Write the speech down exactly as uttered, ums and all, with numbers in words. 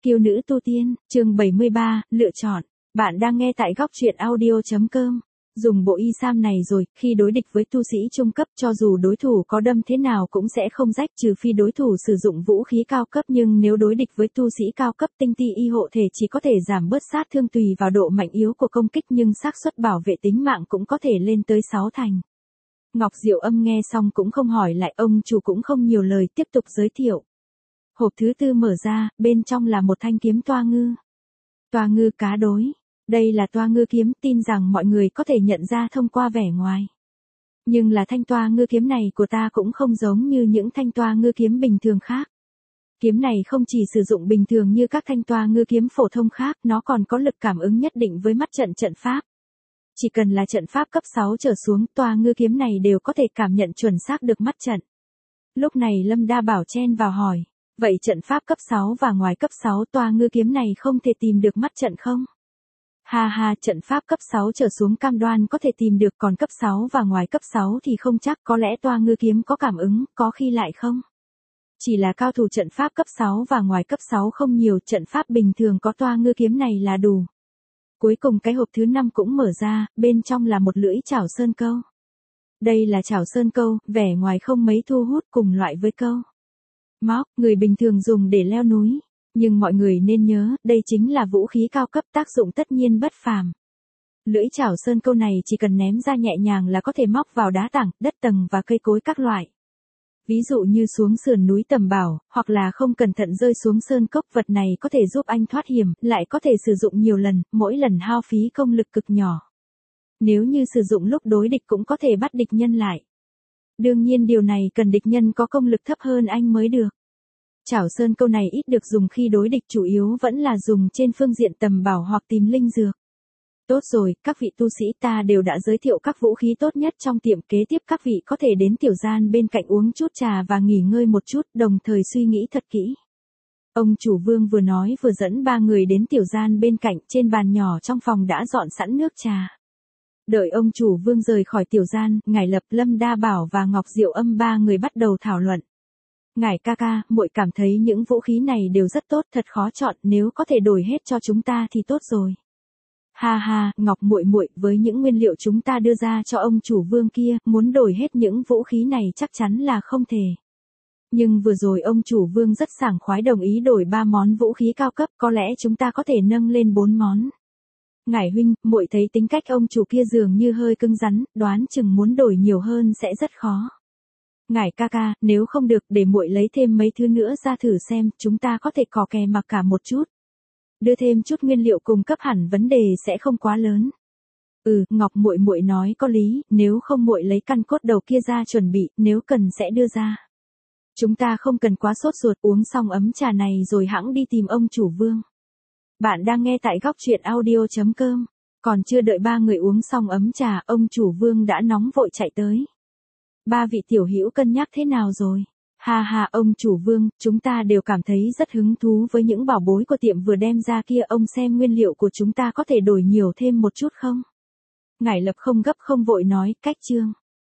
Kiêu nữ tu tiên, chương bảy mươi ba, lựa chọn. Bạn đang nghe tại góc truyện audio chấm com. Dùng bộ y sam này rồi, khi đối địch với tu sĩ trung cấp cho dù đối thủ có đâm thế nào cũng sẽ không rách, trừ phi đối thủ sử dụng vũ khí cao cấp, nhưng nếu đối địch với tu sĩ cao cấp tinh ti y hộ thể chỉ có thể giảm bớt sát thương tùy vào độ mạnh yếu của công kích, nhưng xác suất bảo vệ tính mạng cũng có thể lên tới sáu thành. Ngọc Diệu Âm nghe xong cũng không hỏi lại, ông chủ cũng không nhiều lời tiếp tục giới thiệu. Hộp thứ tư mở ra, bên trong là một thanh kiếm toa ngư. Toa ngư cá đối. Đây là toa ngư kiếm, tin rằng mọi người có thể nhận ra thông qua vẻ ngoài. Nhưng là thanh toa ngư kiếm này của ta cũng không giống như những thanh toa ngư kiếm bình thường khác. Kiếm này không chỉ sử dụng bình thường như các thanh toa ngư kiếm phổ thông khác, nó còn có lực cảm ứng nhất định với mắt trận trận pháp. Chỉ cần là trận pháp cấp sáu trở xuống, toa ngư kiếm này đều có thể cảm nhận chuẩn xác được mắt trận. Lúc này Lâm Đa Bảo chen vào hỏi. Vậy trận pháp cấp sáu và ngoài cấp sáu toa ngư kiếm này không thể tìm được mắt trận không? Ha ha, trận pháp cấp sáu trở xuống cam đoan có thể tìm được, còn cấp sáu và ngoài cấp sáu thì không chắc, có lẽ toa ngư kiếm có cảm ứng, có khi lại không. Chỉ là cao thủ trận pháp cấp sáu và ngoài cấp sáu không nhiều, trận pháp bình thường có toa ngư kiếm này là đủ. Cuối cùng cái hộp thứ năm cũng mở ra, bên trong là một lưỡi chảo sơn câu. Đây là chảo sơn câu, vẻ ngoài không mấy thu hút, cùng loại với câu móc, người bình thường dùng để leo núi. Nhưng mọi người nên nhớ, đây chính là vũ khí cao cấp, tác dụng tất nhiên bất phàm. Lưỡi chảo sơn câu này chỉ cần ném ra nhẹ nhàng là có thể móc vào đá tảng, đất tầng và cây cối các loại. Ví dụ như xuống sườn núi tầm bảo, hoặc là không cẩn thận rơi xuống sơn cốc, vật này có thể giúp anh thoát hiểm, lại có thể sử dụng nhiều lần, mỗi lần hao phí công lực cực nhỏ. Nếu như sử dụng lúc đối địch cũng có thể bắt địch nhân lại. Đương nhiên điều này cần địch nhân có công lực thấp hơn anh mới được. Chảo sơn câu này ít được dùng khi đối địch, chủ yếu vẫn là dùng trên phương diện tầm bảo hoặc tìm linh dược. Tốt rồi, các vị tu sĩ, ta đều đã giới thiệu các vũ khí tốt nhất trong tiệm, kế tiếp các vị có thể đến tiểu gian bên cạnh uống chút trà và nghỉ ngơi một chút, đồng thời suy nghĩ thật kỹ. Ông chủ Vương vừa nói vừa dẫn ba người đến tiểu gian bên cạnh, trên bàn nhỏ trong phòng đã dọn sẵn nước trà. Đợi ông chủ Vương rời khỏi tiểu gian, Ngải Lập, Lâm Đa Bảo và Ngọc Diệu Âm ba người bắt đầu thảo luận. Ngải ca ca, muội cảm thấy những vũ khí này đều rất tốt, thật khó chọn, nếu có thể đổi hết cho chúng ta thì tốt rồi. Ha ha, Ngọc muội muội, với những nguyên liệu chúng ta đưa ra cho ông chủ Vương kia, muốn đổi hết những vũ khí này chắc chắn là không thể. Nhưng vừa rồi ông chủ Vương rất sảng khoái đồng ý đổi ba món vũ khí cao cấp, có lẽ chúng ta có thể nâng lên bốn món. Ngải huynh, muội thấy tính cách ông chủ kia dường như hơi cứng rắn, đoán chừng muốn đổi nhiều hơn sẽ rất khó. Ngải ca ca, nếu không được để muội lấy thêm mấy thứ nữa ra thử xem, chúng ta có thể cò kè mặc cả một chút. Đưa thêm chút nguyên liệu cung cấp hẳn vấn đề sẽ không quá lớn. Ừ, Ngọc muội muội nói có lý, nếu không muội lấy căn cốt đầu kia ra chuẩn bị, nếu cần sẽ đưa ra. Chúng ta không cần quá sốt ruột, uống xong ấm trà này rồi hẵng đi tìm ông chủ Vương. Bạn đang nghe tại góc truyện audio chấm com. Còn chưa đợi ba người uống xong ấm trà, ông chủ Vương đã nóng vội chạy tới. Ba vị tiểu hữu cân nhắc thế nào rồi? Ha ha, ông chủ Vương, chúng ta đều cảm thấy rất hứng thú với những bảo bối của tiệm vừa đem ra kia, ông xem nguyên liệu của chúng ta có thể đổi nhiều thêm một chút không? Ngải Lập không gấp không vội nói, cách chương.